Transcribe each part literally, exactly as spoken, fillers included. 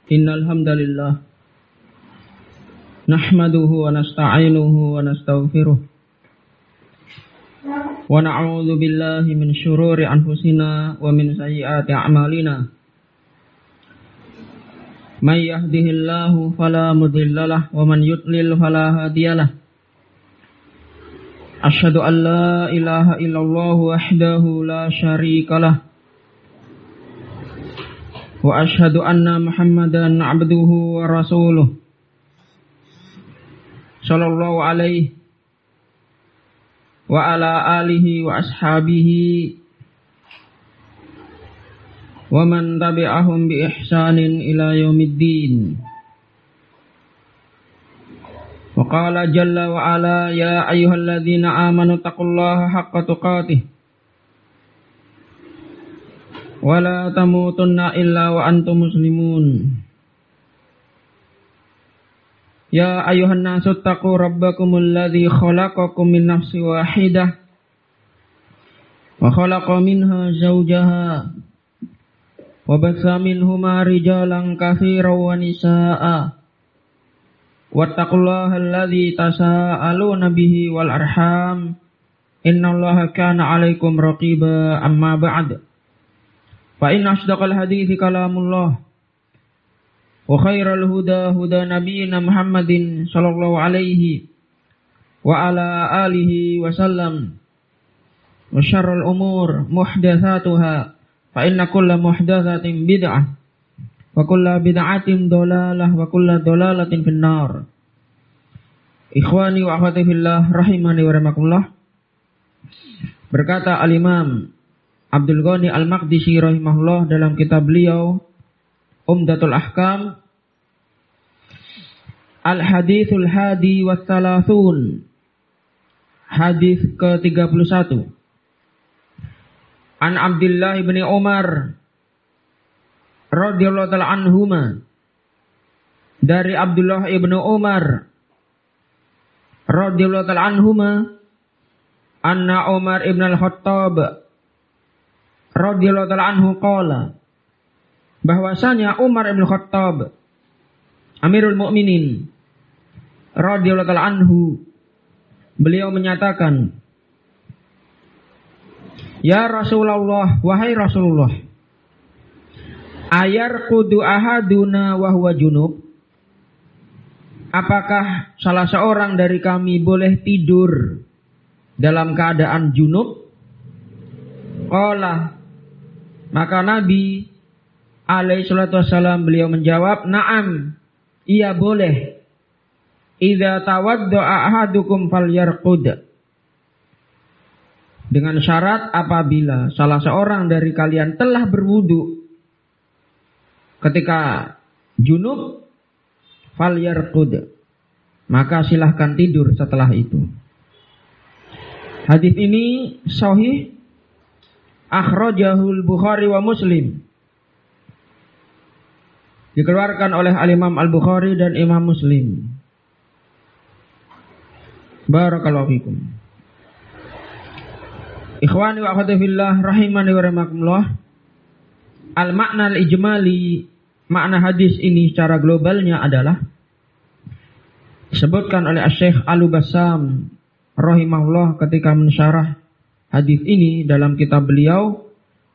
Innal hamdalillah nahmaduhu wa nasta'inuhu wa nastaghfiruh wa na'udzu billahi min syururi anfusina wa min sayyiati a'malina. May yahdihillahu fala mudhillalah wa man yudlil fala hadiyalah. Asyhadu an la ilaha illallah wahdahu la syarikalah wa asyhadu anna Muhammadan abduhu wa rasuluh sallallahu alaihi wa ala alihi wa ashabihi wa man tabi'ahum bi ihsanin ila yaumiddin. Wa qala jalla wa ala ya ayyuhalladzina amanu taqullaha haqqa tuqatih wa la tamutunna illa wa antum muslimun. Ya ayyuhan nasu taqu rabbakumul ladzi khalaqakum min nafsin wahidah wa khalaqa minha zawjaha wa batha minhuma rijalan katsiran wa nisaa'a wattaqullaha alladzi tasaaluna bihi wal arham innallaha kana 'alaikum raqiba. Amma ba'd. Fa inna asdaqal hadithi kalamullah wa khairal huda huda nabiyyina Muhammadin sallallahu alaihi wa ala alihi wa sallam wa syarrul umur muhdatsatuha fa inna kulla muhdatsatin bid'ah wa kulla bid'atin dhalalah wa kulla dhalalatin finnar. Ikhwani wa akhwati fillah rahimani wa rahimakumullah. Berkata al-Imam Abdul Ghani Al-Maqdisi rahimahullah dalam kitab beliau Umdatul Ahkam, Al-Hadithul Hadi wa Thalathun, hadis ke tiga puluh satu. An Abdullah bin Umar radhiyallahu ta'ala anhuma, dari Abdullah ibnu Umar radhiyallahu ta'ala anhuma, anna Umar ibn al-Khattab radhiyallahu ta'ala anhu qala, bahwasanya Umar ibn Khattab Amirul Mukminin radhiyallahu ta'ala anhu, beliau menyatakan, ya Rasulullah, wahai Rasulullah, ayarqudu ahaduna wa huwa junub, apakah salah seorang dari kami boleh tidur dalam keadaan junub? Qala, maka Nabi alaihi salatu wassalam beliau menjawab, na'am, iya boleh. Idza tawadda'a ahadukum falyarqud, dengan syarat apabila salah seorang dari kalian telah berwudu ketika junub, falyarqud, maka silahkan tidur setelah itu. Hadis ini sahih, akhrajahul Bukhari wa Muslim, dikeluarkan oleh al-Imam Al-Bukhari dan Imam Muslim. Barakallahu fikum. Ikhwani wa akhwati fillah rahimani wa rahimakumullah. Al-makna al-ijmali, makna hadis ini secara globalnya adalah disebutkan oleh Syekh Al-Bassam rahimahullah ketika mensyarah hadis ini dalam kitab beliau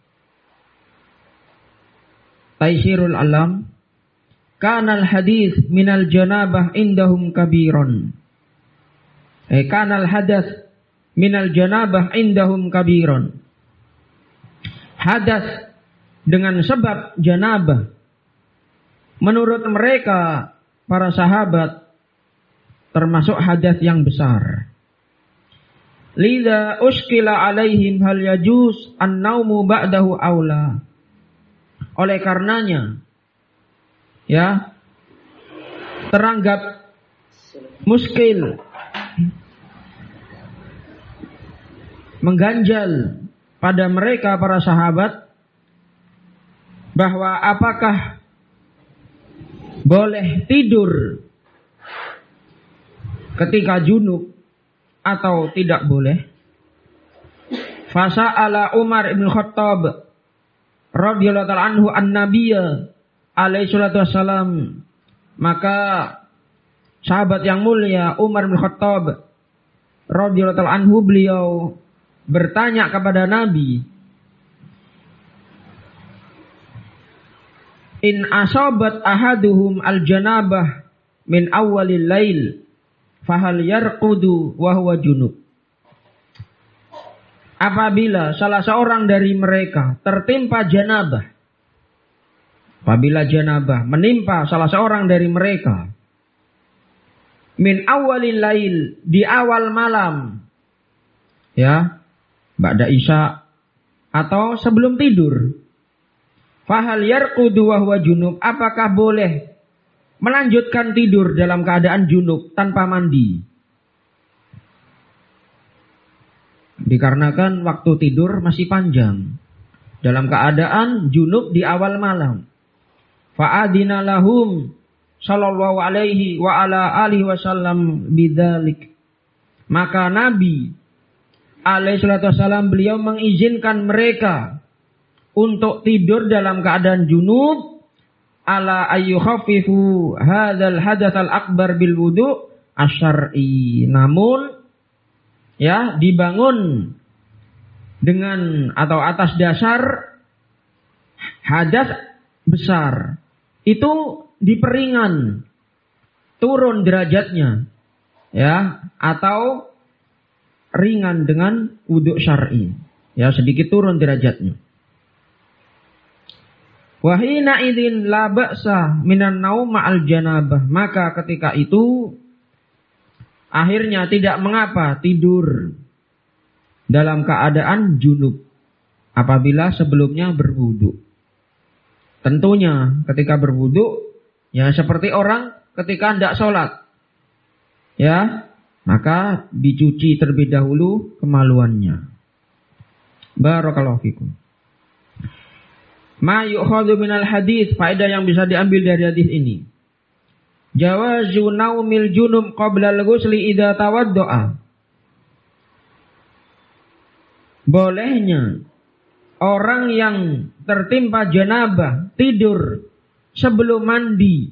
Taisirul Alam. Kanal hadis minal janabah indahum kabiron. Eh kanal hadas minal janabah indahum kabiron. Hadas dengan sebab janabah menurut mereka para sahabat termasuk hadas yang besar. Lidza uskila alaihim hal yajuz an-naumu ba'dahu aula. Oleh karenanya, ya, teranggap muskil, mengganjal pada mereka para sahabat bahwa apakah boleh tidur ketika junub atau tidak boleh. Fasa'ala Umar ibn Khattab radhiyallahu ta'ala anhu an-nabiyya alaihi salatu wassalam, maka sahabat yang mulia Umar bin Khattab radhiyallahu anhu, beliau bertanya kepada Nabi, in asabat ahaduhum al-janabah min awwalil lail fahal yarqudu wa huwa junub. Apabila salah seorang dari mereka tertimpa janabah, apabila janabah menimpa salah seorang dari mereka min awwalil lail, di awal malam, ya, ba'da isya atau sebelum tidur, fahal yarqudu wa huwa junub, apakah boleh melanjutkan tidur dalam keadaan junub tanpa mandi? Dikarenakan waktu tidur masih panjang dalam keadaan junub di awal malam. Fa'adina lahum sallallahu alaihi wa ala alihi wasallam bidzalik. Maka Nabi alaihi salatu wasallam, beliau mengizinkan mereka untuk tidur dalam keadaan junub, ala ayyukhaffifu hadzal hadatsal akbar bil wudu asyar'i. Namun ya, dibangun dengan atau atas dasar hadas besar itu diperingan, turun derajatnya, ya, atau ringan dengan wudhu syar'i, ya, sedikit turun derajatnya. Wahina idzin la ba'sa minan naum ma'al janabah, maka ketika itu akhirnya tidak mengapa tidur dalam keadaan junub apabila sebelumnya berwudu. Tentunya ketika berwudu, ya, seperti orang ketika hendak sholat, ya, maka dicuci terlebih dahulu kemaluannya. Barakallahu fikum. Ma yu'khadhu minal hadits, faedah yang bisa diambil dari hadis ini. Jawazu naumil junub qabla al-ghusli idza tawaddo'a. Bolehnya orang yang tertimpa janabah tidur sebelum mandi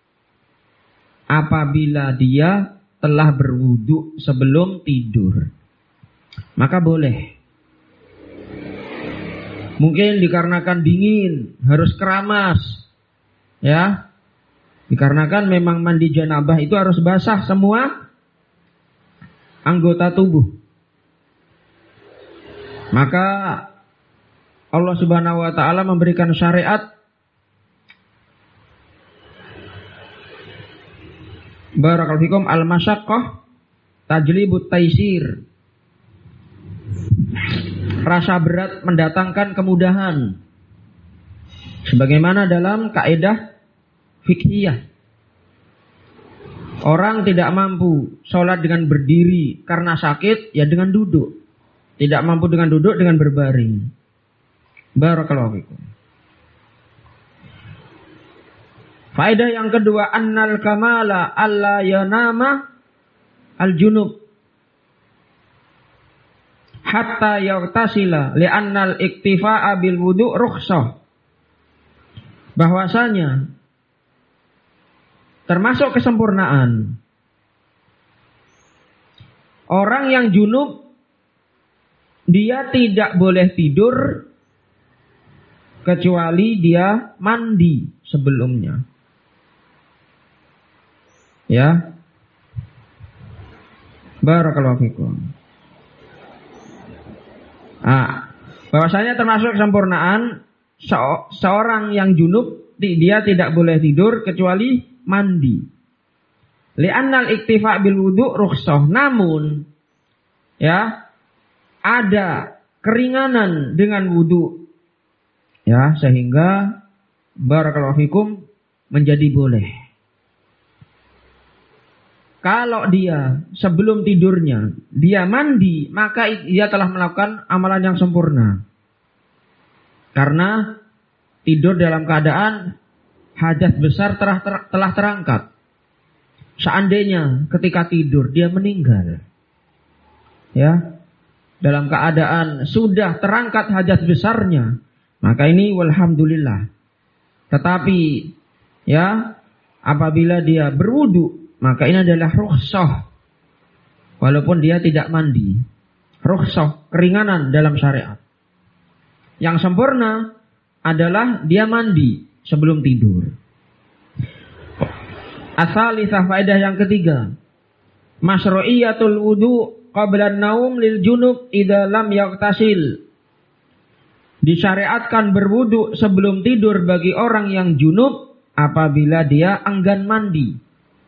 apabila dia telah berwudu sebelum tidur, maka boleh. Mungkin dikarenakan dingin, harus keramas, ya. Dikarenakan memang mandi janabah itu harus basah semua anggota tubuh. Maka Allah Subhanahu wa taala memberikan syariat barakallahu fikum al-masyaqqah tajlibut taisir. Rasa berat mendatangkan kemudahan. Sebagaimana dalam kaidah fikhiyah. Orang tidak mampu sholat dengan berdiri karena sakit, ya dengan duduk. Tidak mampu dengan duduk, dengan berbaring. Barakallahu fikum. Faedah yang kedua, annal kamala alla yanama al-junub hatta yaghtasila li'annal iktifa'a bil wudu' rukhsah. Bahwasanya termasuk kesempurnaan orang yang junub, dia tidak boleh tidur kecuali dia mandi sebelumnya. Ya. Barakallahu fikum. Ah, bahwasanya termasuk kesempurnaan seorang yang junub, dia tidak boleh tidur kecuali mandi. Li'annal iktifa bil wudu' rukhsah. Namun ya, ada keringanan dengan wudu, ya, sehingga barakallahu fikum menjadi boleh. Kalau dia sebelum tidurnya dia mandi, maka dia telah melakukan amalan yang sempurna. Karena tidur dalam keadaan hadas besar telah, telah terangkat. Seandainya ketika tidur dia meninggal, ya, dalam keadaan sudah terangkat hadas besarnya, maka ini walhamdulillah, Tetapi ya, apabila dia berwudu, maka ini adalah rukhsah. Walaupun dia tidak mandi. Rukhsah, keringanan dalam syariat. Yang sempurna adalah dia mandi sebelum tidur. As-salisah, faedah yang ketiga. Masyru'iyatul wudu qabla an-naum lil junub idza lam yaghtasil. Disyariatkan berwudu sebelum tidur bagi orang yang junub apabila dia enggan mandi.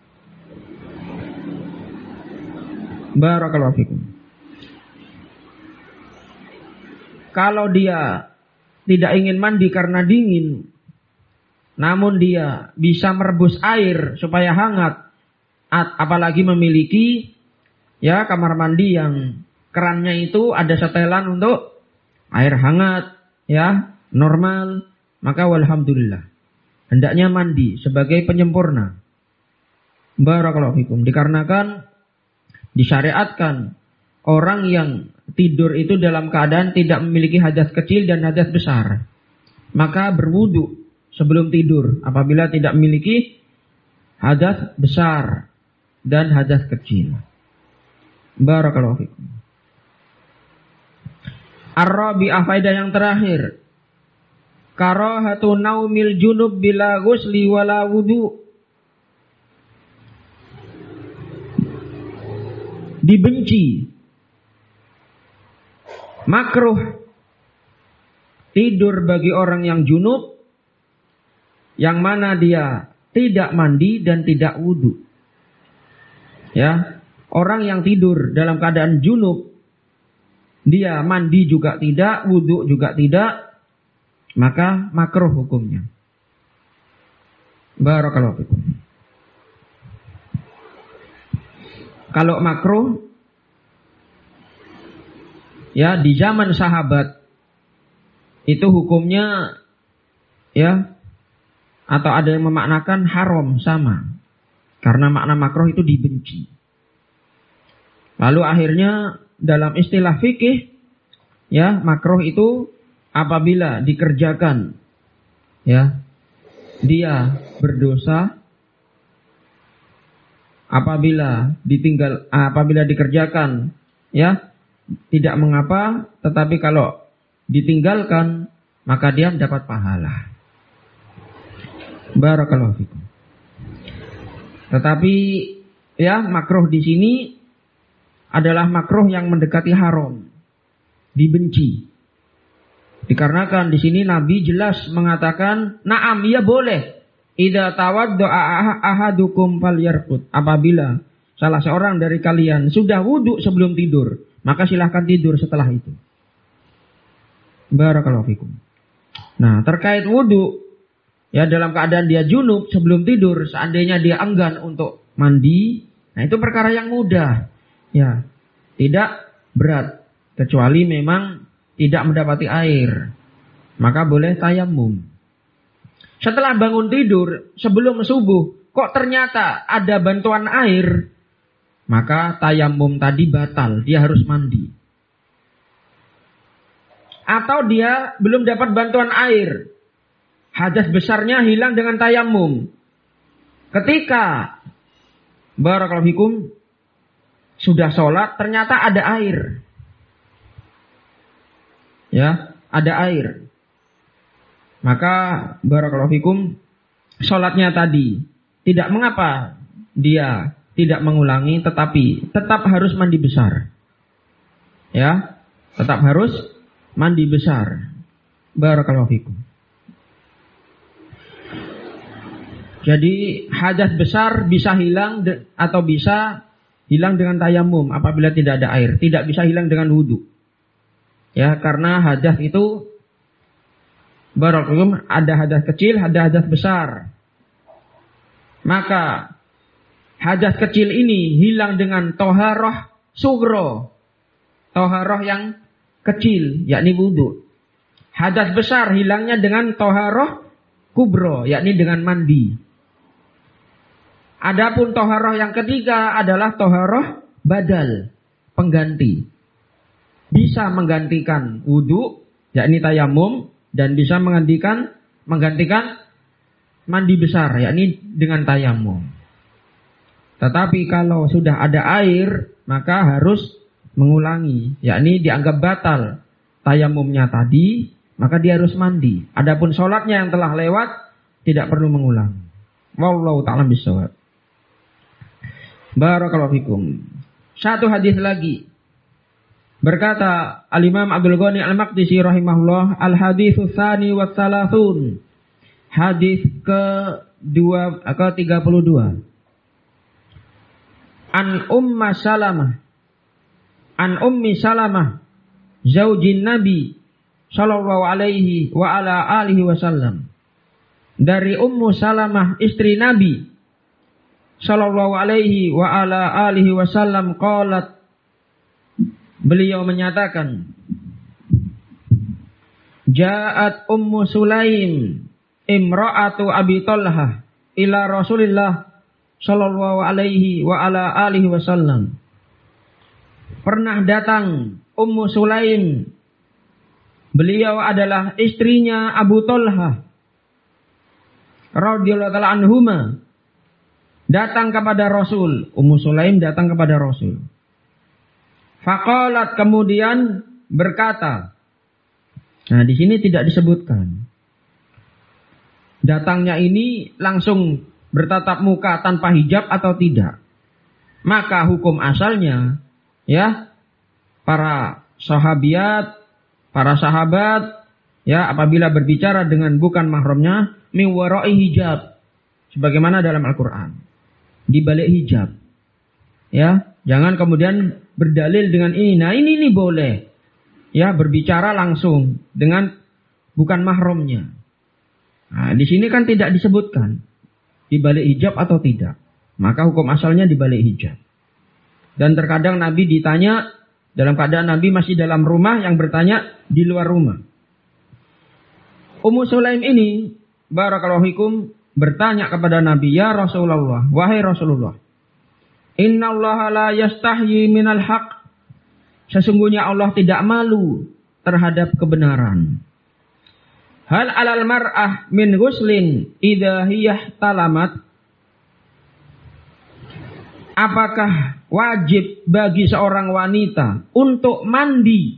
Barakallahu fikum. Kalau dia tidak ingin mandi karena dingin, namun dia bisa merebus air supaya hangat, apalagi memiliki ya kamar mandi yang kerannya itu ada setelan untuk air hangat, ya normal, maka walhamdulillah. Hendaknya mandi sebagai penyempurna. Barakallahu fikum. Dikarenakan disyariatkan orang yang tidur itu dalam keadaan tidak memiliki hadas kecil dan hadas besar, maka berwudu sebelum tidur apabila tidak memiliki hadas besar dan hadas kecil. Barakallahu fikum. Ar-rabi'ah, faedah yang terakhir. Karahatu naumil junub bila ghusli wala wudu. Dibenci, makruh tidur bagi orang yang junub, yang mana dia tidak mandi dan tidak wudu. Ya, orang yang tidur dalam keadaan junub, dia mandi juga tidak, wudu juga tidak, maka makruh hukumnya. Barakallahu fikum. Kalau makruh, ya di zaman sahabat itu hukumnya ya, atau ada yang memaknakan haram sama, karena makna makruh itu dibenci. Lalu akhirnya dalam istilah fikih, ya makruh itu apabila dikerjakan, ya dia berdosa. Apabila ditinggal, apabila dikerjakan, ya tidak mengapa. Tetapi kalau ditinggalkan, maka dia mendapat pahala. Barakallahu fikum. Tetapi ya makruh di sini adalah makruh yang mendekati haram, dibenci. Dikarenakan di sini Nabi jelas mengatakan, "Na'am, ya boleh. Idza tawadda'a ahadukum falyarqud." Apabila salah seorang dari kalian sudah wudu sebelum tidur, maka silahkan tidur setelah itu. Barakallahu fikum. Nah, terkait wudu, ya dalam keadaan dia junub sebelum tidur, seandainya dia enggan untuk mandi, nah itu perkara yang mudah. Ya, tidak berat, kecuali memang tidak mendapati air, maka boleh tayamum. Setelah bangun tidur, sebelum subuh, kok ternyata ada bantuan air, maka tayamum tadi batal, dia harus mandi. Atau dia belum dapat bantuan air, hadas besarnya hilang dengan tayamum. Ketika barakallahu fikum sudah sholat, ternyata ada air. Ya, ada air. Maka barakallahu fikum sholatnya tadi tidak mengapa dia tidak mengulangi, tetapi tetap harus mandi besar. Ya, tetap harus mandi besar. Barakallahu fikum. Jadi hadas besar bisa hilang de- atau bisa hilang dengan tayamum apabila tidak ada air, tidak bisa hilang dengan wudu. Ya, karena hadas itu barakallahu, ada hadas kecil, ada hadas besar. Maka hadas kecil ini hilang dengan toharoh sugro, toharoh yang kecil, yakni wudu. Hadas besar hilangnya dengan toharoh kubro, yakni dengan mandi. Adapun toharoh yang ketiga adalah toharoh badal, pengganti. Bisa menggantikan wudu, yakni tayamum, dan bisa menggantikan menggantikan mandi besar, yakni dengan tayamum. Tetapi kalau sudah ada air, maka harus mengulangi, yakni dianggap batal tayamumnya tadi, maka dia harus mandi. Adapun sholatnya yang telah lewat tidak perlu mengulang. Wallahu ta'ala bishawab. Barakallahu fikum. Satu hadis lagi. Berkata Al-Imam Abdul Ghani Al-Maqdisi rahimahullah, Al-haditsu tsani wa tsalathun. Hadis ke dua ke tiga puluh dua. An Umma Salamah. An Ummi Salamah zaujin Nabi sallallahu alaihi wa ala alihi wasallam. Dari Ummu Salamah istri Nabi sallallahu alaihi wa ala alihi wasallam qalat, beliau menyatakan, Ja'at Ummu Sulaim imra'atu Abi Talha ila Rasulillah sallallahu alaihi wa ala alihi wasallam. Pernah datang Ummu Sulaim, beliau adalah istrinya Abu Talha radhiyallahu ta'ala anhuma, datang kepada Rasul. Ummu Sulaim datang kepada Rasul. Faqalat, kemudian berkata. Nah, di sini tidak disebutkan. Datangnya ini langsung bertatap muka tanpa hijab atau tidak. Maka hukum asalnya, ya, para sahabiat, para sahabat, ya, apabila berbicara dengan bukan mahramnya, min wara'i hijab, sebagaimana dalam Al-Quran, di balik hijab. Ya, jangan kemudian berdalil dengan ini. Nah, ini ini boleh. Ya, berbicara langsung dengan bukan mahramnya. Nah, di sini kan tidak disebutkan di balik hijab atau tidak. Maka hukum asalnya di balik hijab. Dan terkadang Nabi ditanya dalam keadaan Nabi masih dalam rumah, yang bertanya di luar rumah. Ummu Sulaim ini, barakallahu fikum, bertanya kepada Nabi, ya Rasulullah, wahai Rasulullah, Inna Allah la yastahyi minal haq. Sesungguhnya Allah tidak malu terhadap kebenaran. Hal alal mar'ah min ghuslin idha hiyah talamat. Apakah wajib bagi seorang wanita untuk mandi,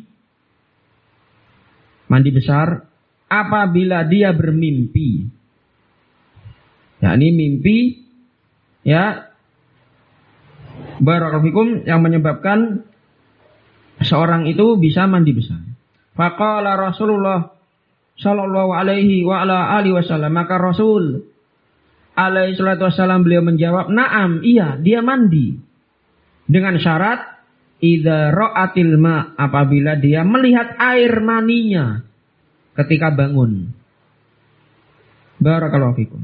mandi besar, apabila dia bermimpi? Ya, ini mimpi, ya, barakallahu fikum, yang menyebabkan seorang itu bisa mandi besar. Faqala Rasulullah sallallahu alaihi wa ala alihi wasallam, maka Rasul alaihi salatu wasallam beliau menjawab, na'am, iya, dia mandi. Dengan syarat idza ra'atil ma, apabila dia melihat air maninya ketika bangun. Barakallahu fikum.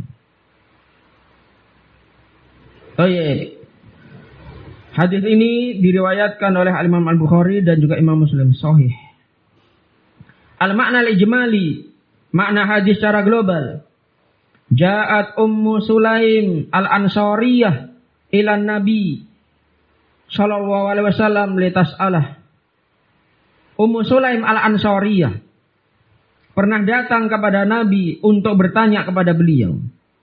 Oh iya. Hadis ini diriwayatkan oleh Imam Al-Bukhari dan juga Imam Muslim, sahih. Al-makna al-ijmali, makna hadis secara global. Ja'at Ummu Sulaim al-Ansariyah ila Nabi sallallahu alaihi wasallam litas'alah. Ummu Sulaim al-Ansariyah pernah datang kepada Nabi untuk bertanya kepada beliau.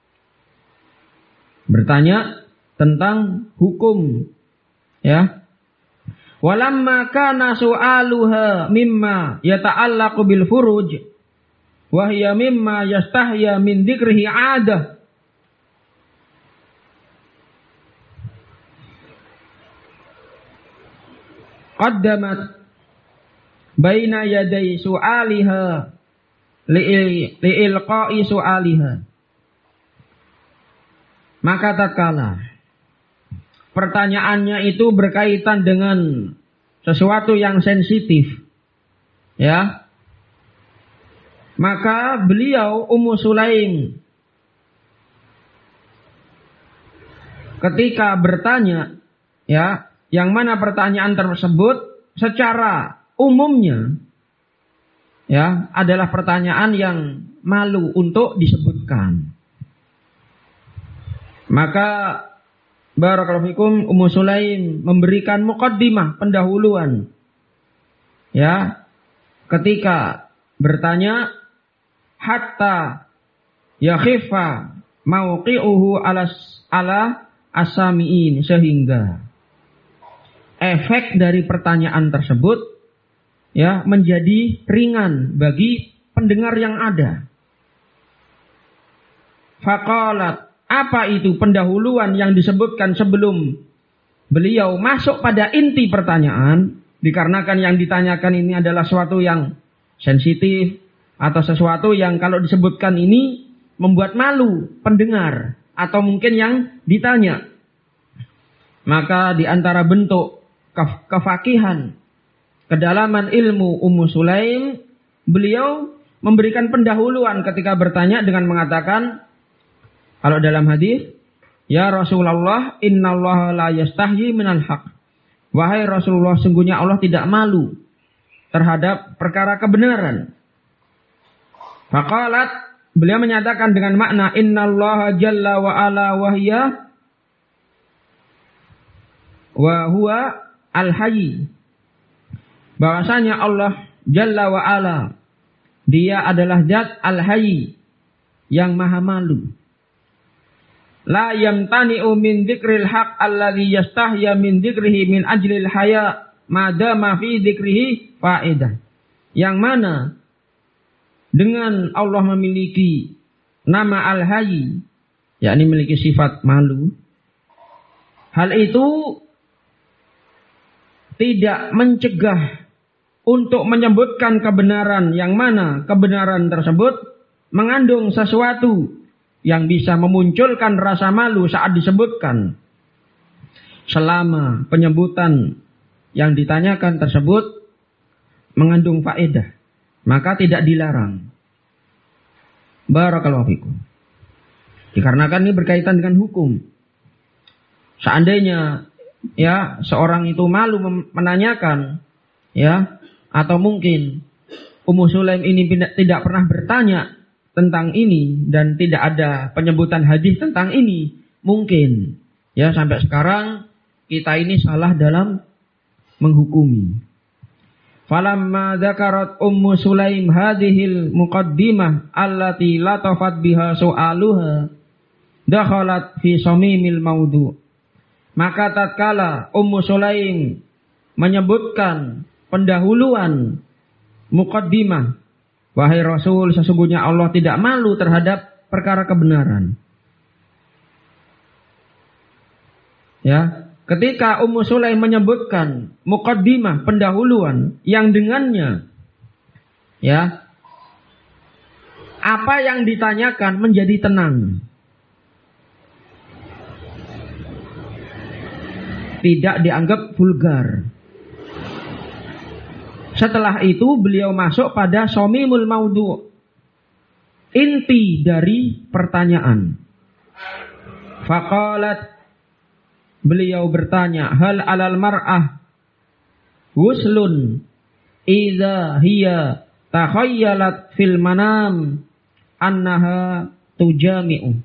Bertanya tentang hukum, ya. Walamma kana su'aluha mimma yata'allaqu bil furuj wa hiya mimma yastahya min dzikrihi 'adah. Qaddamat baina yaday su'aliha li'ilqa'i su'aliha. Maka tatkala pertanyaannya itu berkaitan dengan sesuatu yang sensitif, ya, maka beliau Ummu Sulaim ketika bertanya, ya, yang mana pertanyaan tersebut secara umumnya, ya, adalah pertanyaan yang malu untuk disebutkan. Maka barakallahu fikum, Ummu Sulaim memberikan muqaddimah, pendahuluan, ya, ketika bertanya, hatta yakhifa mauqi'uhu ala ala asamiin, sehingga efek dari pertanyaan tersebut ya menjadi ringan bagi pendengar yang ada. Faqalat, apa itu pendahuluan yang disebutkan sebelum beliau masuk pada inti pertanyaan, dikarenakan yang ditanyakan ini adalah sesuatu yang sensitif atau sesuatu yang kalau disebutkan ini membuat malu pendengar atau mungkin yang ditanya. Maka di antara bentuk kef- kefakihan, kedalaman ilmu Ummu Sulaim, beliau memberikan pendahuluan ketika bertanya dengan mengatakan, kalau dalam hadis, ya Rasulullah, innallaha la yastahyi minal haq. Wahai Rasulullah, sungguhnya Allah tidak malu terhadap perkara kebenaran. Faqalat, beliau menyatakan dengan makna innallaha jalla wa ala wahya wa huwa al-hayy. Bahwasanya Allah jalla wa ala, dia adalah zat al-hayy yang maha malu. La yamtani'u min dzikril haq alladhi yastahya min dzikrihi min ajlil haya madama fi dzikrihi faedah. Yang mana dengan Allah memiliki nama Al-Hayy, yakni memiliki sifat malu, hal itu tidak mencegah untuk menyebutkan kebenaran, yang mana kebenaran tersebut mengandung sesuatu yang bisa memunculkan rasa malu saat disebutkan. Selama penyebutan yang ditanyakan tersebut mengandung faedah, maka tidak dilarang. Barakallahu fikum. Dikarenakan ini berkaitan dengan hukum. Seandainya ya seorang itu malu menanyakan, ya, atau mungkin Ummu Sulaim ini tidak pernah bertanya tentang ini dan tidak ada penyebutan hadis tentang ini, mungkin ya sampai sekarang kita ini salah dalam menghukumi. Falamma dzakarat Ummu Sulaim hadhil muqaddimah allati latafat biha su'aluha dakhalat fi samimil maudu. Maka tatkala Ummu Sulaim menyebutkan pendahuluan muqaddimah, wahai Rasul, sesungguhnya Allah tidak malu terhadap perkara kebenaran. Ya, ketika Ummu Sulaim menyebutkan muqaddimah, pendahuluan yang dengannya, ya, apa yang ditanyakan menjadi tenang. Tidak dianggap vulgar. Setelah itu beliau masuk pada somimul maudu', inti dari pertanyaan. Faqalat, beliau bertanya, hal alal mar'ah wuslun idza hiya takhayyalat fil manam annaha tujami'u.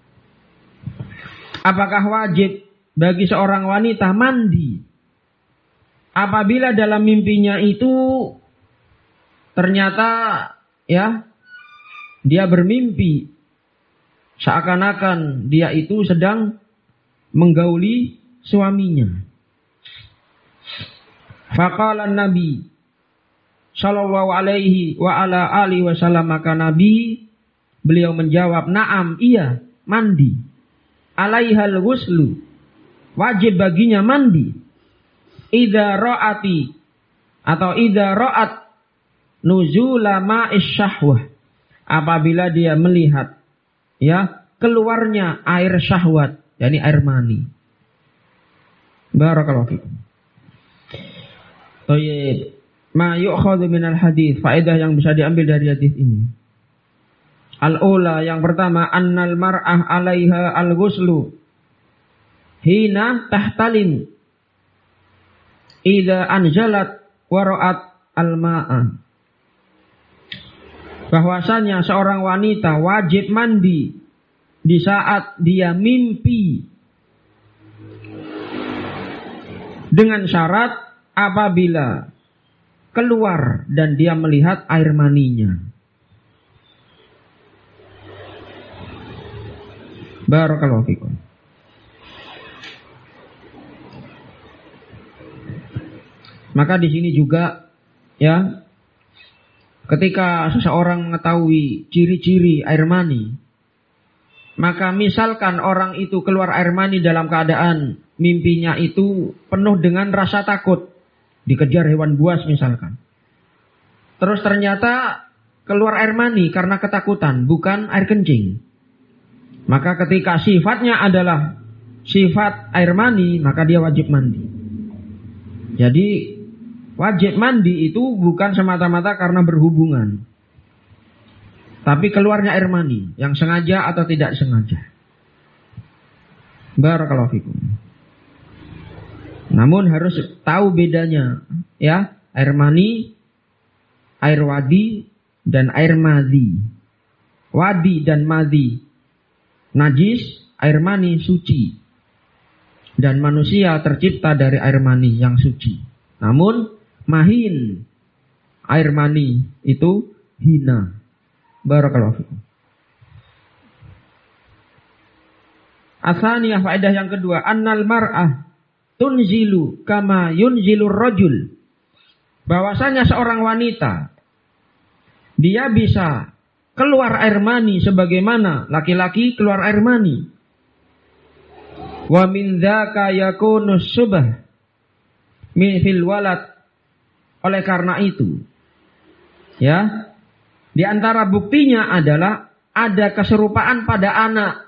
Apakah wajib bagi seorang wanita mandi apabila dalam mimpinya itu ternyata ya dia bermimpi seakan-akan dia itu sedang menggauli suaminya. Faqala Nabi sallallahu alaihi wa ala alihi wasallam, maka Nabi beliau menjawab, "Na'am, iya, mandi. Alaihal ghuslu, wajib baginya mandi. Idza ra'ati atau idza ra'at nuzula ma'is syahwah, apabila dia melihat ya keluarnya air syahwat, yakni air mani." Barakallahu fikum. Baik, ma yu'khadhu minal hadis, faedah yang bisa diambil dari hadis ini. Al-ula, yang pertama, annal mar'ah 'alaiha al-ghuslu hina tahtalim idza anjalat wa ra'at al-ma'a. Bahwasanya seorang wanita wajib mandi di saat dia mimpi, dengan syarat apabila keluar dan dia melihat air maninya. Barakallahu fikum. Maka di sini juga ya, ketika seseorang mengetahui ciri-ciri air mani, maka misalkan orang itu keluar air mani dalam keadaan mimpinya itu penuh dengan rasa takut, dikejar hewan buas misalkan. Terus ternyata keluar air mani karena ketakutan, bukan air kencing. Maka ketika sifatnya adalah sifat air mani, maka dia wajib mandi. Jadi wajib mandi itu bukan semata-mata karena berhubungan, tapi keluarnya air mani, yang sengaja atau tidak sengaja. Barakallahu fikum. Namun harus tahu bedanya ya, air mani, air wadi, dan air madhi. Wadi dan madhi najis, air mani suci. Dan manusia tercipta dari air mani yang suci. Namun mahin, air mani itu hina. Barakallahu fikum. Atsaniyah, faedah yang kedua, annal mar'ah tunzilu kama yunzilur rajul. Bahwasanya seorang wanita dia bisa keluar air mani sebagaimana laki-laki keluar air mani. Wa min dzaka yakunu subah min fil walad. Oleh karena itu, ya, di antara buktinya adalah ada keserupaan pada anak.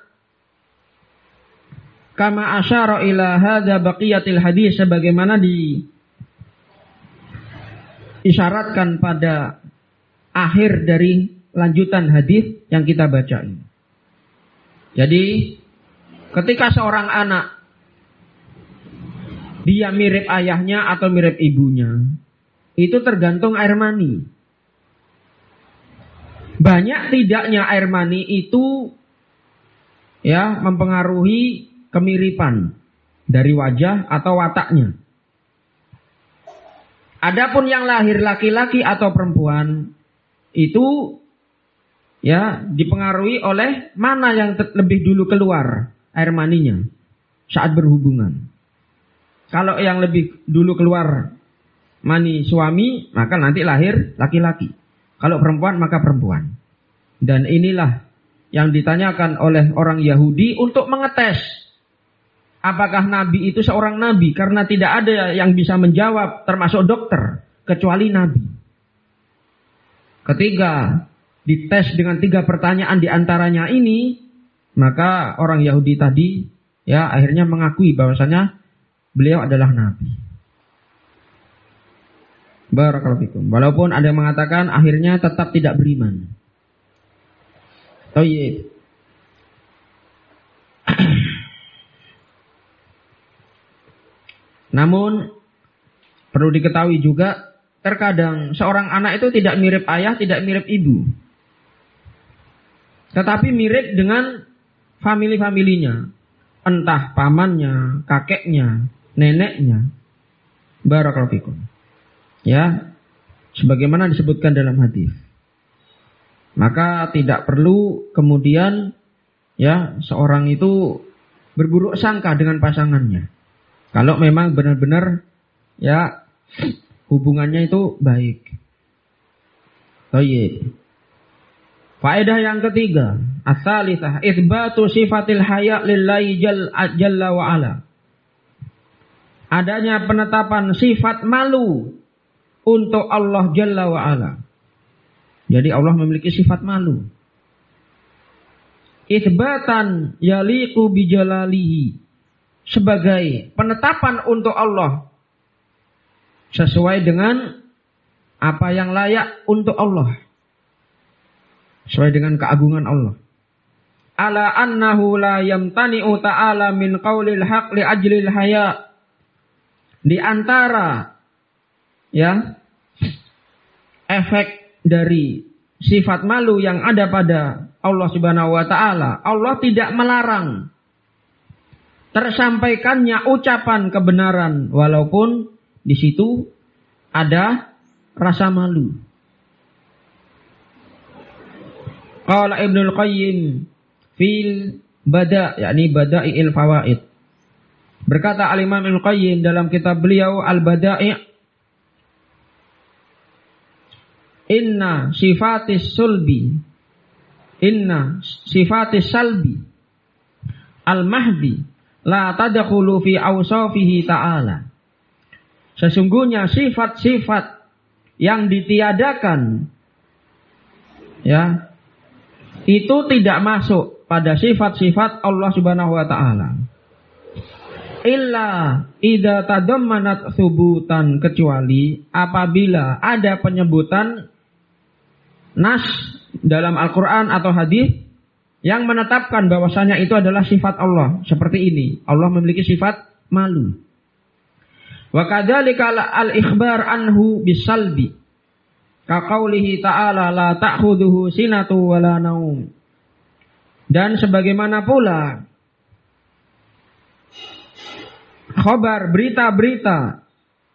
Kama asyara ila hadza baqiyatil hadis, sebagaimana di isyaratkan pada akhir dari lanjutan hadis yang kita baca ini. Jadi, ketika seorang anak dia mirip ayahnya atau mirip ibunya, itu tergantung air mani. Banyak tidaknya air mani itu ya mempengaruhi kemiripan dari wajah atau wataknya. Adapun yang lahir laki-laki atau perempuan itu ya dipengaruhi oleh mana yang lebih dulu keluar air maninya saat berhubungan. Kalau yang lebih dulu keluar mani suami, maka nanti lahir laki-laki. Kalau perempuan, maka perempuan. Dan inilah yang ditanyakan oleh orang Yahudi untuk mengetes apakah Nabi itu seorang Nabi, karena tidak ada yang bisa menjawab termasuk dokter kecuali Nabi. Ketika dites dengan tiga pertanyaan diantaranya ini, maka orang Yahudi tadi ya akhirnya mengakui bahwasanya beliau adalah Nabi. Barakallahu fikum. Walaupun ada yang mengatakan akhirnya tetap tidak beriman. Thayyib. Namun perlu diketahui juga, terkadang seorang anak itu tidak mirip ayah, tidak mirip ibu, tetapi mirip dengan famili-familinya, entah pamannya, kakeknya, neneknya. Barakallahu fikum. Ya, sebagaimana disebutkan dalam hadis. Maka tidak perlu kemudian ya seorang itu berburuk sangka dengan pasangannya. Kalau memang benar-benar ya hubungannya itu baik. Baik. Faedah yang ketiga, ats-tsalitsah, itsbatu sifatil haya lillahi jalla wa ala. Adanya penetapan sifat malu untuk Allah Jalla wa ala. Jadi Allah memiliki sifat malu. Itsbatan yaliqu bijalalihi, sebagai penetapan untuk Allah sesuai dengan apa yang layak untuk Allah, sesuai dengan keagungan Allah. Ala annahu la yamtani'u ta'ala min qaulil haq li ajlil haya. Di antara ya efek dari sifat malu yang ada pada Allah Subhanahu wa taala, Allah tidak melarang tersampaikannya ucapan kebenaran walaupun di situ ada rasa malu. Qala Ibnul Qayyim fil bada, yakni bada'i'il fawaid. Berkata Al-Imam Ibnu Qayyim dalam kitab beliau Al-Bada'i', inna sifatis sulbi, inna sifatis salbi al-mahdi la tadkhulu fi awsafihi ta'ala. Sesungguhnya sifat-sifat yang ditiadakan, ya, itu tidak masuk pada sifat-sifat Allah Subhanahu wa taala. Illa idza tadammanat thubutan, kecuali apabila ada penyebutan nas dalam Al-Qur'an atau hadis yang menetapkan bahwasanya itu adalah sifat Allah. Seperti ini, Allah memiliki sifat malu. Wa kadzalika al-ikhbar anhu bisalbi, ka qaulihi ta'ala la ta'khudhuhu sinatu wala naum. Dan sebagaimana pula khabar, berita-berita,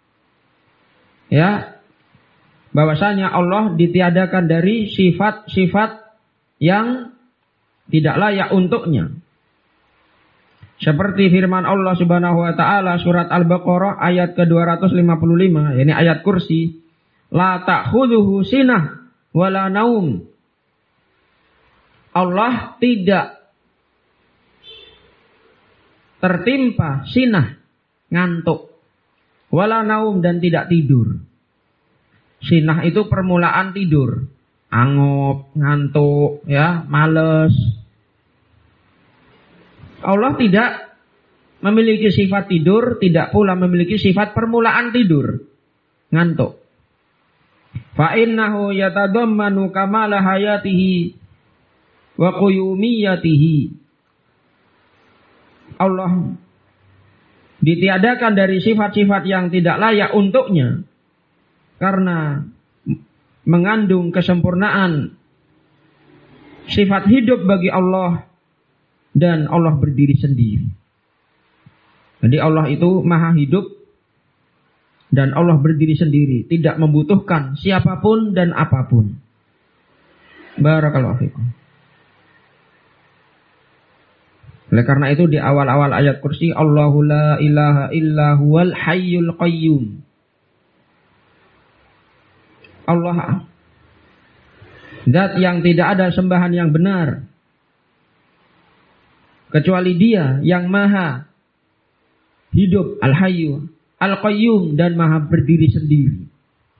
ya, bahwasanya Allah ditiadakan dari sifat-sifat yang tidak layak untuknya. Seperti firman Allah Subhanahu wa taala surat Al-Baqarah ayat ke dua ratus lima puluh lima, yakni ayat kursi, la ta'khudhuhu sinah wala naum. Allah tidak tertimpa sinah, ngantuk, wala naum, dan tidak tidur. Sinah itu permulaan tidur, angop, ngantuk, ya, males. Allah tidak memiliki sifat tidur, tidak pula memiliki sifat permulaan tidur, ngantuk. Fa innahu yatadammanu kamala hayatihi wa quyumiyatihi. Allah ditiadakan dari sifat-sifat yang tidak layak untuknya karena mengandung kesempurnaan sifat hidup bagi Allah, dan Allah berdiri sendiri. Jadi Allah itu maha hidup dan Allah berdiri sendiri, tidak membutuhkan siapapun dan apapun. Barakallahu fikum. Oleh karena itu di awal-awal ayat kursi, Allahu la ilaha illa huwal hayyul qayyum. Allah, zat yang tidak ada sembahan yang benar kecuali Dia yang maha hidup, al-hayyu, al-qayyum, dan maha berdiri sendiri.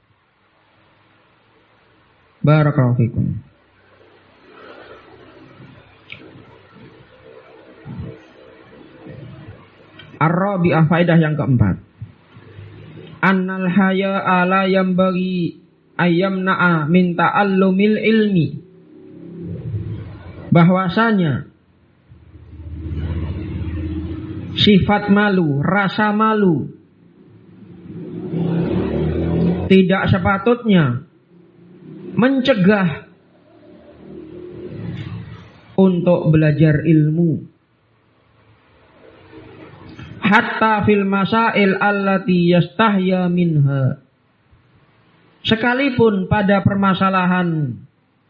Barakallahu fikum. Ar-rabi'ah, faedah yang keempat. Annal haya'a la yambaghi ayyamna'a min ta'allumil ilmi. Bahwasanya sifat malu, rasa malu tidak sepatutnya mencegah untuk belajar ilmu. Hatta fil masail allati yastahya minha. Sekalipun pada permasalahan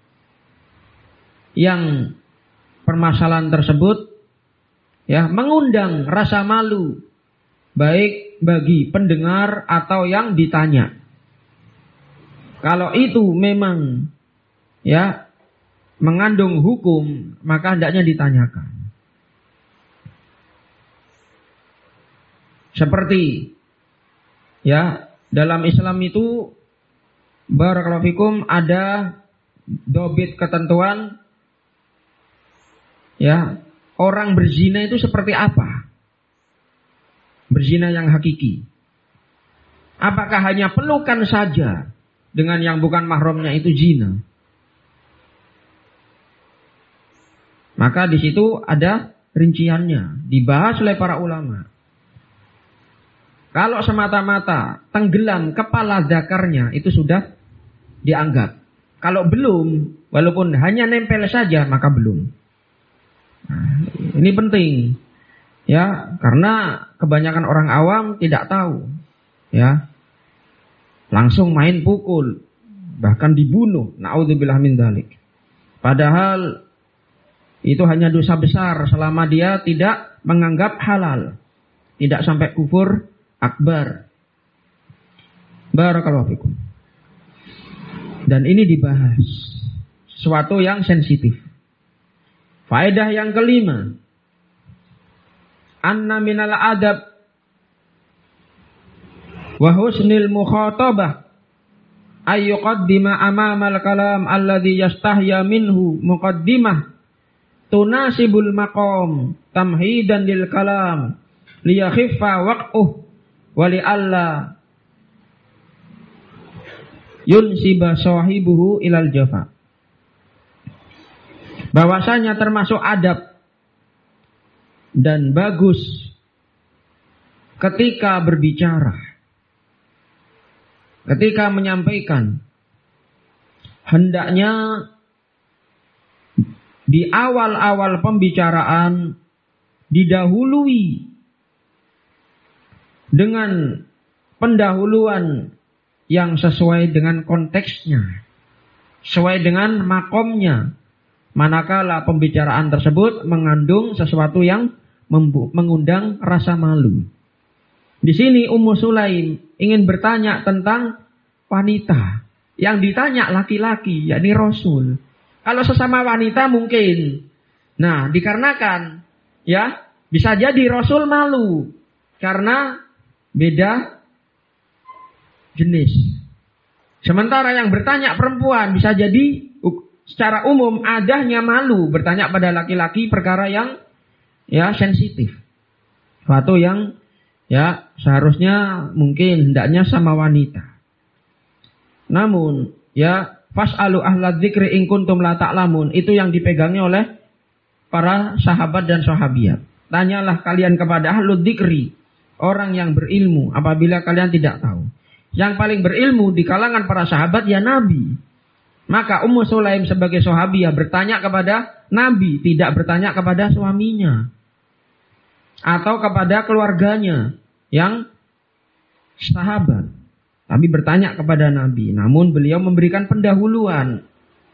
yang permasalahan tersebut, ya, mengundang rasa malu baik bagi pendengar atau yang ditanya. Kalau itu memang, ya, mengandung hukum, maka hendaknya ditanyakan. Seperti, ya, dalam Islam itu barakallahu fikum ada dobit ketentuan, ya, orang berzina itu seperti apa? Berzina yang hakiki. Apakah hanya pelukan saja dengan yang bukan mahramnya itu zina? Maka di situ ada rinciannya, dibahas oleh para ulama. Kalau semata-mata tenggelam kepala zakarnya itu sudah dianggap. Kalau belum, walaupun hanya nempel saja, maka belum. Nah, ini penting, ya, karena kebanyakan orang awam tidak tahu, ya, langsung main pukul, bahkan dibunuh. Na'udzubillah min dzalik. Padahal itu hanya dosa besar selama dia tidak menganggap halal. Tidak sampai kufur akbar. Barakallahu fikum. Dan ini dibahas. Suatu yang sensitif. Faedah yang kelima. Anna minal adab wa husnil mukhatabah ay yuqaddima amamal kalam alladhi yastahya minhu muqaddimah tunasibul maqam tamhidan lil kalam liyakhiffa waq'uh wa li alla yunsiba sahibuhu ilal jafa. Bahwasanya termasuk adab dan bagus ketika berbicara, ketika menyampaikan, hendaknya di awal-awal pembicaraan didahului dengan pendahuluan yang sesuai dengan konteksnya, sesuai dengan makomnya. Manakala pembicaraan tersebut mengandung sesuatu yang mengundang rasa malu. Di sini Ummu Sulaim ingin bertanya tentang wanita. Yang ditanya laki-laki, yakni Rasul. Kalau sesama wanita mungkin. Nah, dikarenakan ya bisa jadi Rasul malu karena beda jenis. Sementara yang bertanya perempuan bisa jadi secara umum adahnya malu bertanya pada laki-laki perkara yang ya sensitif. Suatu yang ya seharusnya mungkin hendaknya sama wanita. Namun ya fas'alu ahla dzikri in kuntum la ta'lamun itu yang dipegangi oleh para sahabat dan sahabiat. Tanyalah kalian kepada ahlu dzikri, orang yang berilmu apabila kalian tidak tahu. Yang paling berilmu di kalangan para sahabat ya Nabi. Maka Ummu Sulaim sebagai sahabiah bertanya kepada Nabi, tidak bertanya kepada suaminya atau kepada keluarganya yang sahabat, tapi bertanya kepada Nabi. Namun beliau memberikan pendahuluan.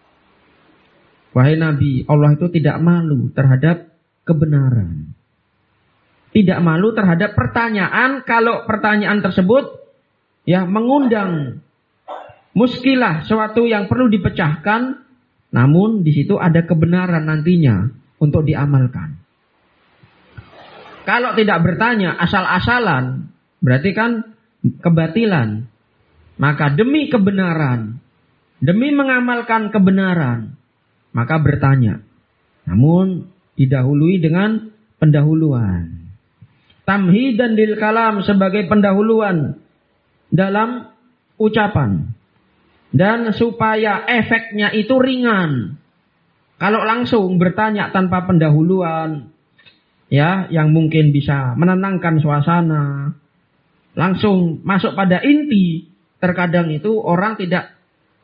Wahai Nabi, Allah itu tidak malu terhadap kebenaran. Tidak malu terhadap pertanyaan kalau pertanyaan tersebut ya mengundang muskilah, suatu yang perlu dipecahkan, namun di situ ada kebenaran nantinya untuk diamalkan. Kalau tidak bertanya asal-asalan, berarti kan kebatilan. Maka demi kebenaran, demi mengamalkan kebenaran, maka bertanya. Namun didahului dengan pendahuluan. Tamhidan lil kalam sebagai pendahuluan dalam ucapan. Dan supaya efeknya itu ringan. Kalau langsung bertanya tanpa pendahuluan, ya, yang mungkin bisa menenangkan suasana, langsung masuk pada inti, terkadang itu orang tidak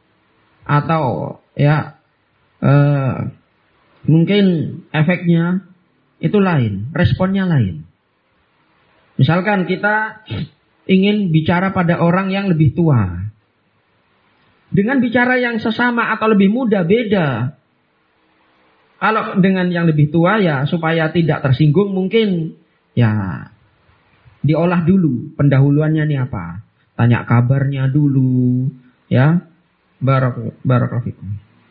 atau ya eh, mungkin efeknya itu lain, responnya lain. Misalkan kita ingin bicara pada orang yang lebih tua. Dengan bicara yang sesama atau lebih muda beda. Kalau dengan yang lebih tua ya supaya tidak tersinggung mungkin ya diolah dulu pendahuluannya ini apa. Tanya kabarnya dulu ya. Barak barakallahu fikum.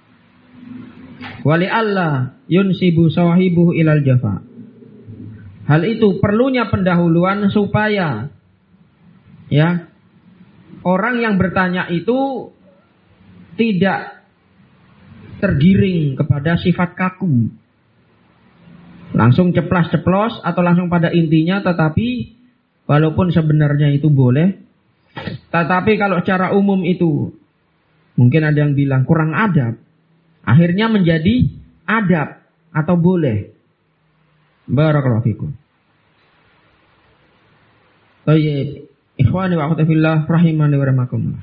Wali Allah yunsibu sahibuhu ilal jafa. Hal itu perlunya pendahuluan supaya ya orang yang bertanya itu tidak tergiring kepada sifat kaku. Langsung ceplas-ceplos atau langsung pada intinya, tetapi walaupun sebenarnya itu boleh, tetapi kalau secara umum itu mungkin ada yang bilang kurang adab, akhirnya menjadi adab atau boleh. Barakallahu fikum. Baik, ikhwani wa akhwati fillah rahimani wa rahimakumullah.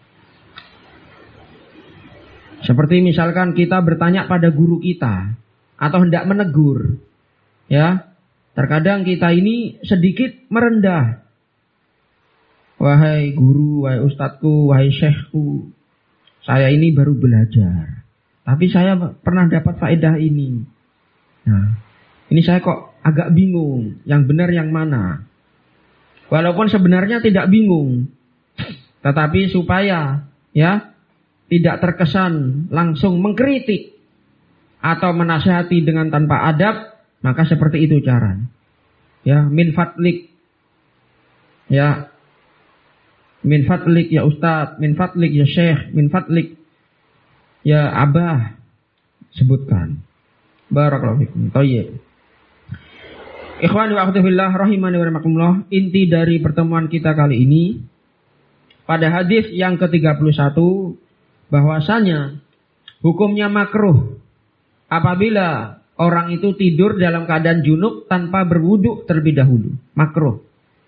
Seperti misalkan kita bertanya pada guru kita atau hendak menegur, ya, terkadang kita ini sedikit merendah. Wahai guru, wahai ustadku, wahai syekhku, saya ini baru belajar, tapi saya pernah dapat faedah ini. Nah, ini saya kok agak bingung, yang benar yang mana. Walaupun sebenarnya tidak bingung, tetapi supaya ya tidak terkesan langsung mengkritik atau menasihati dengan tanpa adab, maka seperti itu cara. Ya, min fadlik. Ya. Min fadlik ya Ustaz, min fadlik ya Syekh, min fadlik ya Abah. Sebutkan. Barakallahu fikum. Thayyib. Ikhwani wa akhwati fillah rahimani wa rahimakumullah, inti dari pertemuan kita kali ini pada hadis yang ke tiga puluh satu bahwasanya hukumnya makruh apabila orang itu tidur dalam keadaan junub tanpa berwudu terlebih dahulu. Makruh.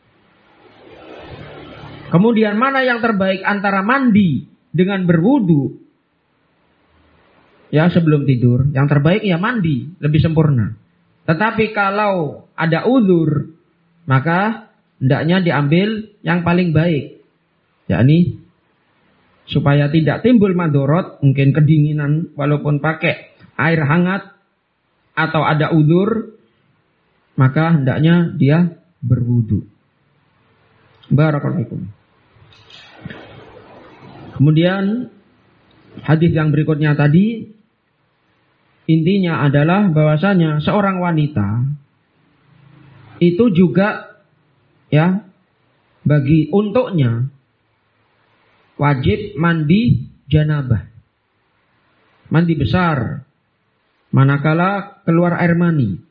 Kemudian mana yang terbaik antara mandi dengan berwudu? Ya, sebelum tidur. Yang terbaik ya mandi, lebih sempurna. Tetapi kalau ada uzur, maka hendaknya diambil yang paling baik. Yakni supaya tidak timbul madorot, mungkin kedinginan walaupun pakai air hangat atau ada uzur, maka hendaknya dia berwudu. Barakallahu fikum. Kemudian hadis yang berikutnya tadi intinya adalah bahwasanya seorang wanita itu juga ya bagi untuknya wajib mandi janabah. Mandi besar manakala keluar air mani.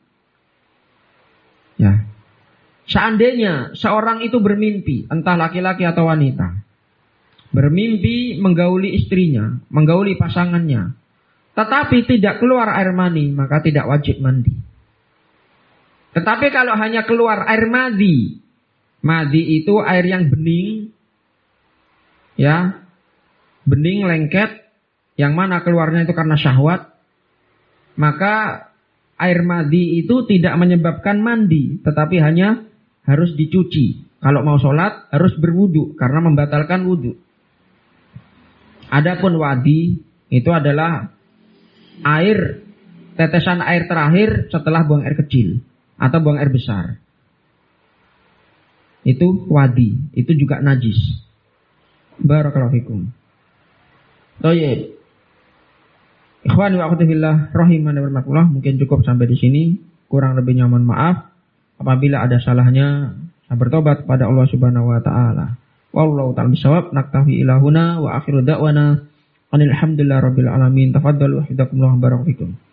Ya. Seandainya seorang itu bermimpi, entah laki-laki atau wanita, bermimpi menggauli istrinya, menggauli pasangannya, tetapi tidak keluar air mani, maka tidak wajib mandi. Tetapi kalau hanya keluar air madi, madi itu air yang bening, ya, bening lengket, yang mana keluarnya itu karena syahwat, maka air madi itu tidak menyebabkan mandi, tetapi hanya harus dicuci. Kalau mau sholat harus berwudu karena membatalkan wudu. Adapun wadi itu adalah air, tetesan air terakhir setelah buang air kecil atau buang air besar. Itu wadi, itu juga najis. Barakallahu fikum. Thayyib. Ikhwani wa akhwati fillah rahimani wa rahimakumullah, mungkin cukup sampai di sini. Kurang lebihnya mohon maaf. Apabila ada salahnya, saya bertobat kepada Allah Subhanahu wa taala. Wallahu ta'ala bisawab. Naktafi ilahuna wa akhiru da'wana alhamdulillah rabbil alamin. Tafaddalu hafizakumullah barakallahu fikum.